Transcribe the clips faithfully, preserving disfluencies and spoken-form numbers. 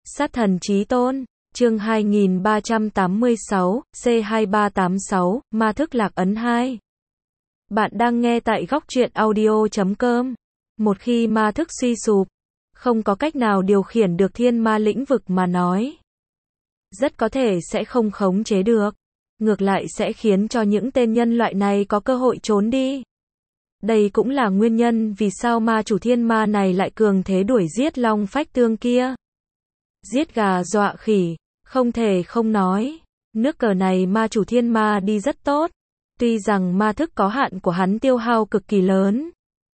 Sát thần chí tôn, chương hai nghìn ba trăm tám mươi sáu, C hai ba tám sáu, Ma thức lạc ấn hai. Bạn đang nghe tại góc truyện audio chấm com. Một khi ma thức suy sụp, không có cách nào điều khiển được thiên ma lĩnh vực mà nói. Rất có thể sẽ không khống chế được. Ngược lại sẽ khiến cho những tên nhân loại này có cơ hội trốn đi. Đây cũng là nguyên nhân vì sao ma chủ thiên ma này lại cường thế đuổi giết Long Phách Tương kia. Giết gà dọa khỉ, không thể không nói. Nước cờ này ma chủ thiên ma đi rất tốt. Tuy rằng ma thức có hạn của hắn tiêu hao cực kỳ lớn.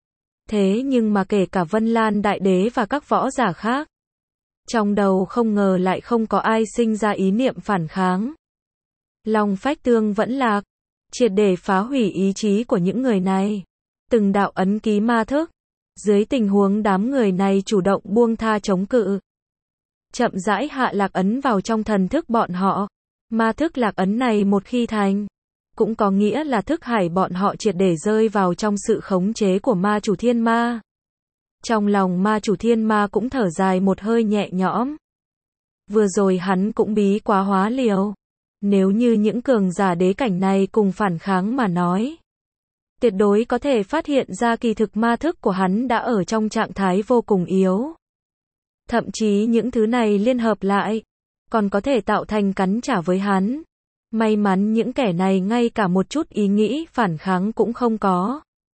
Thế nhưng mà kể cả Vân Lan Đại Đế và các võ giả khác, trong đầu không ngờ lại không có ai sinh ra ý niệm phản kháng. Long Phách Tương vẫn lạc, triệt để phá hủy ý chí của những người này. Từng đạo ấn ký ma thức, dưới tình huống đám người này chủ động buông tha chống cự, chậm rãi hạ lạc ấn vào trong thần thức bọn họ. Ma thức lạc ấn này một khi thành, cũng có nghĩa là thức hải bọn họ triệt để rơi vào trong sự khống chế của ma chủ thiên ma. Trong lòng ma chủ thiên ma cũng thở dài một hơi nhẹ nhõm. Vừa rồi hắn cũng bí quá hóa liều. Nếu như những cường giả đế cảnh này cùng phản kháng mà nói, tuyệt đối có thể phát hiện ra kỳ thực ma thức của hắn đã ở trong trạng thái vô cùng yếu. Thậm chí những thứ này liên hợp lại, còn có thể tạo thành cắn trả với hắn. May mắn những kẻ này ngay cả một chút ý nghĩ phản kháng cũng không có.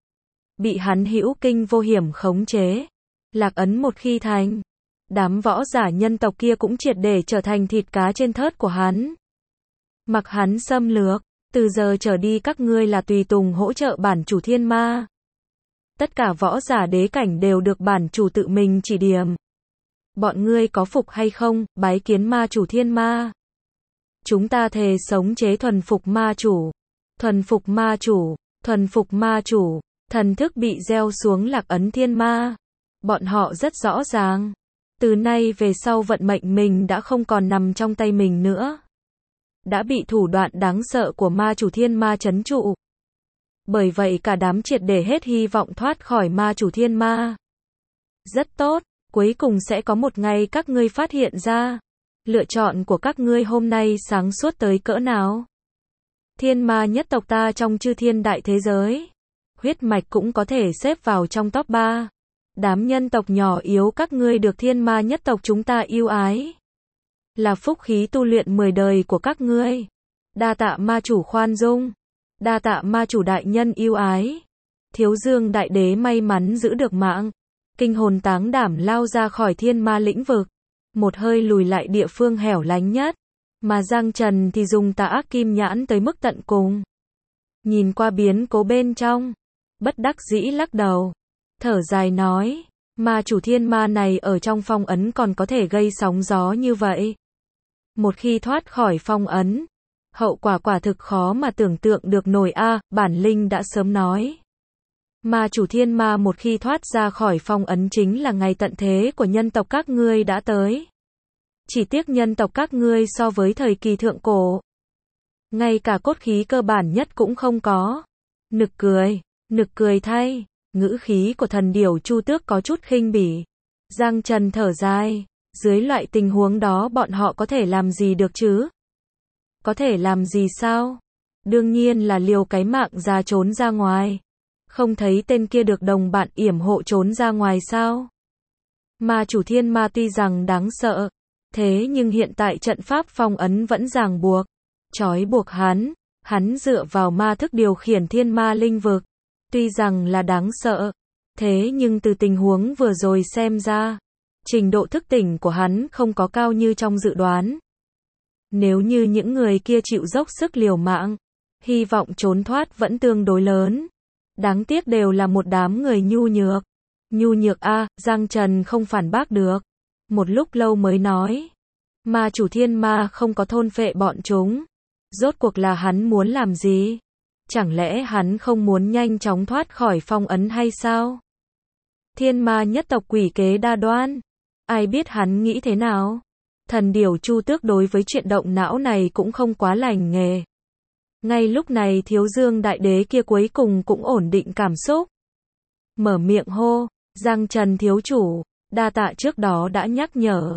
Bị hắn hữu kinh vô hiểm khống chế. Lạc ấn một khi thành, đám võ giả nhân tộc kia cũng triệt để trở thành thịt cá trên thớt của hắn. Mặc hắn xâm lược, từ giờ trở đi các ngươi là tùy tùng hỗ trợ bản chủ thiên ma. Tất cả võ giả đế cảnh đều được bản chủ tự mình chỉ điểm. Bọn ngươi có phục hay không, bái kiến ma chủ thiên ma. Chúng ta thề sống chế thuần phục ma chủ. Thuần phục ma chủ, thuần phục ma chủ. Thần thức bị gieo xuống lạc ấn thiên ma. Bọn họ rất rõ ràng. Từ nay về sau vận mệnh mình đã không còn nằm trong tay mình nữa. Đã bị thủ đoạn đáng sợ của ma chủ thiên ma trấn trụ. Bởi vậy cả đám triệt để hết hy vọng thoát khỏi ma chủ thiên ma. Rất tốt, cuối cùng sẽ có một ngày các ngươi phát hiện ra. Lựa chọn của các ngươi hôm nay sáng suốt tới cỡ nào. Thiên ma nhất tộc ta trong chư thiên đại thế giới. Huyết mạch cũng có thể xếp vào trong top ba. Đám nhân tộc nhỏ yếu các ngươi được thiên ma nhất tộc chúng ta yêu ái. Là phúc khí tu luyện mười đời của các ngươi. Đa tạ ma chủ khoan dung. Đa tạ ma chủ đại nhân yêu ái. Thiếu Dương Đại Đế may mắn giữ được mạng. Kinh hồn táng đảm lao ra khỏi thiên ma lĩnh vực. Một hơi lùi lại địa phương hẻo lánh nhất. Mà Giang Trần thì dùng tà ác kim nhãn tới mức tận cùng. Nhìn qua biến cố bên trong. Bất đắc dĩ lắc đầu. Thở dài nói. Ma chủ thiên ma này ở trong phong ấn còn có thể gây sóng gió như vậy. Một khi thoát khỏi phong ấn, hậu quả quả thực khó mà tưởng tượng được nổi a, à, bản linh đã sớm nói. Ma chủ thiên ma một khi thoát ra khỏi phong ấn chính là ngày tận thế của nhân tộc các ngươi đã tới. Chỉ tiếc nhân tộc các ngươi so với thời kỳ thượng cổ, ngay cả cốt khí cơ bản nhất cũng không có. Nực cười, nực cười thay, ngữ khí của thần điểu Chu Tước có chút khinh bỉ. Giang Trần thở dài. Dưới loại tình huống đó bọn họ có thể làm gì được chứ? Có thể làm gì sao? Đương nhiên là liều cái mạng ra trốn ra ngoài. Không thấy tên kia được đồng bạn yểm hộ trốn ra ngoài sao? Ma chủ thiên ma tuy rằng đáng sợ, thế nhưng hiện tại trận pháp phong ấn vẫn ràng buộc, trói buộc hắn. Hắn dựa vào ma thức điều khiển thiên ma linh vực. Tuy rằng là đáng sợ, thế nhưng từ tình huống vừa rồi xem ra, trình độ thức tỉnh của hắn không có cao như trong dự đoán. Nếu như những người kia chịu dốc sức liều mạng, hy vọng trốn thoát vẫn tương đối lớn. Đáng tiếc đều là một đám người nhu nhược. Nhu nhược a, à, Giang Trần không phản bác được. Một lúc lâu mới nói. Ma chủ thiên ma không có thôn phệ bọn chúng. Rốt cuộc là hắn muốn làm gì? Chẳng lẽ hắn không muốn nhanh chóng thoát khỏi phong ấn hay sao? Thiên ma nhất tộc quỷ kế đa đoan. Ai biết hắn nghĩ thế nào? Thần điểu Chu Tước đối với chuyện động não này cũng không quá lành nghề. Ngay lúc này Thiếu Dương Đại Đế kia cuối cùng cũng ổn định cảm xúc. Mở miệng hô, Giang Trần thiếu chủ, đa tạ trước đó đã nhắc nhở.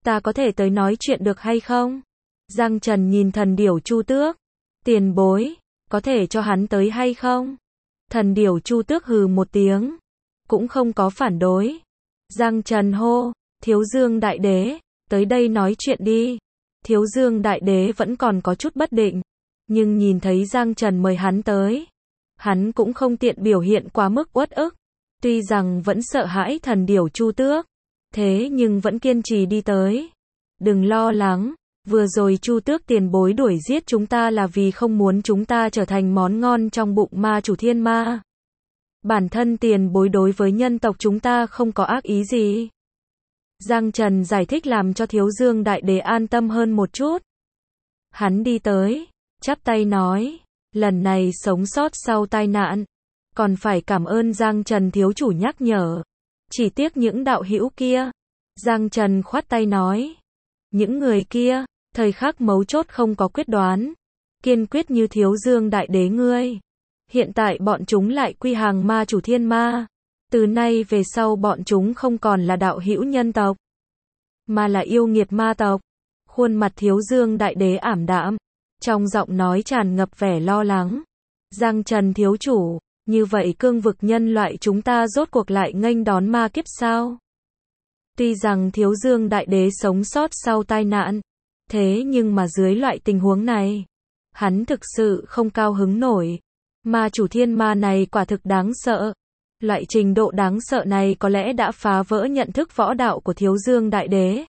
ta có thể tới nói chuyện được hay không? Giang Trần nhìn thần điểu Chu Tước. Tiền bối, có thể cho hắn tới hay không? Thần điểu Chu Tước hừ một tiếng, cũng không có phản đối. Giang Trần hô, Thiếu Dương Đại Đế, tới đây nói chuyện đi. Thiếu Dương Đại Đế vẫn còn có chút bất định, nhưng nhìn thấy Giang Trần mời hắn tới, hắn cũng không tiện biểu hiện quá mức uất ức. Tuy rằng vẫn sợ hãi thần điểu Chu Tước, thế nhưng vẫn kiên trì đi tới. Đừng lo lắng, vừa rồi Chu Tước tiền bối đuổi giết chúng ta là vì không muốn chúng ta trở thành món ngon trong bụng ma chủ thiên ma. Bản thân tiền bối đối với nhân tộc chúng ta không có ác ý gì. Giang Trần giải thích làm cho Thiếu Dương Đại Đế an tâm hơn một chút. Hắn đi tới, chắp tay nói, lần này sống sót sau tai nạn, còn phải cảm ơn Giang Trần thiếu chủ nhắc nhở. Chỉ tiếc những đạo hữu kia. Giang Trần khoát tay nói, những người kia, thời khắc mấu chốt không có quyết đoán, kiên quyết như Thiếu Dương Đại Đế ngươi. Hiện tại bọn chúng lại quy hàng ma chủ thiên ma. Từ nay về sau bọn chúng không còn là đạo hữu nhân tộc, mà là yêu nghiệt ma tộc. Khuôn mặt Thiếu Dương Đại Đế ảm đạm, trong giọng nói tràn ngập vẻ lo lắng. Giang Trần thiếu chủ, như vậy cương vực nhân loại chúng ta rốt cuộc lại nghênh đón ma kiếp sao? Tuy rằng Thiếu Dương Đại Đế sống sót sau tai nạn, thế nhưng mà dưới loại tình huống này, hắn thực sự không cao hứng nổi. Ma chủ thiên ma này quả thực đáng sợ. Loại trình độ đáng sợ này có lẽ đã phá vỡ nhận thức võ đạo của Thiếu Dương Đại Đế.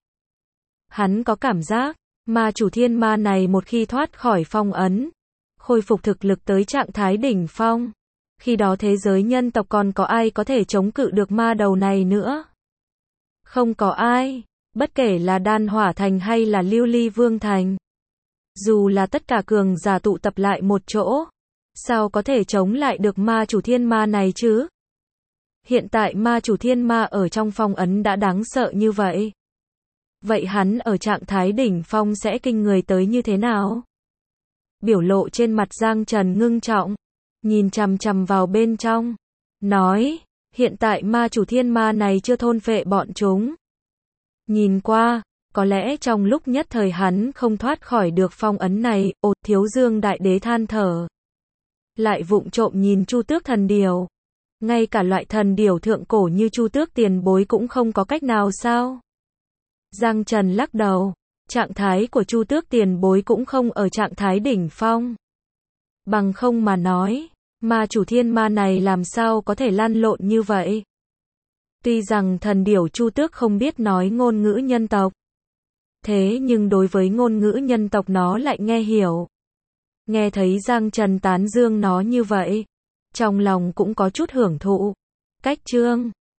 Hắn có cảm giác, ma chủ thiên ma này một khi thoát khỏi phong ấn, khôi phục thực lực tới trạng thái đỉnh phong, khi đó thế giới nhân tộc còn có ai có thể chống cự được ma đầu này nữa? Không có ai, bất kể là Đan Hỏa Thành hay là Lưu Ly Vương Thành. Dù là tất cả cường giả tụ tập lại một chỗ, sao có thể chống lại được ma chủ thiên ma này chứ? Hiện tại ma chủ thiên ma ở trong phong ấn đã đáng sợ như vậy. Vậy hắn ở trạng thái đỉnh phong sẽ kinh người tới như thế nào? Biểu lộ trên mặt Giang Trần ngưng trọng, nhìn chằm chằm vào bên trong, nói, hiện tại ma chủ thiên ma này chưa thôn phệ bọn chúng. Nhìn qua, có lẽ trong lúc nhất thời hắn không thoát khỏi được phong ấn này. Ồ, Thiếu Dương Đại Đế than thở. Lại vụng trộm nhìn Chu Tước thần điểu. Ngay cả loại thần điểu thượng cổ như Chu Tước tiền bối cũng không có cách nào sao? Giang Trần lắc đầu, trạng thái của Chu Tước tiền bối cũng không ở trạng thái đỉnh phong. Bằng không mà nói, ma chủ thiên ma này làm sao có thể lăn lộn như vậy? Tuy rằng thần điểu Chu Tước không biết nói ngôn ngữ nhân tộc, thế nhưng đối với ngôn ngữ nhân tộc nó lại nghe hiểu. Nghe thấy Giang Trần tán dương nó như vậy, trong lòng cũng có chút hưởng thụ. Cách chương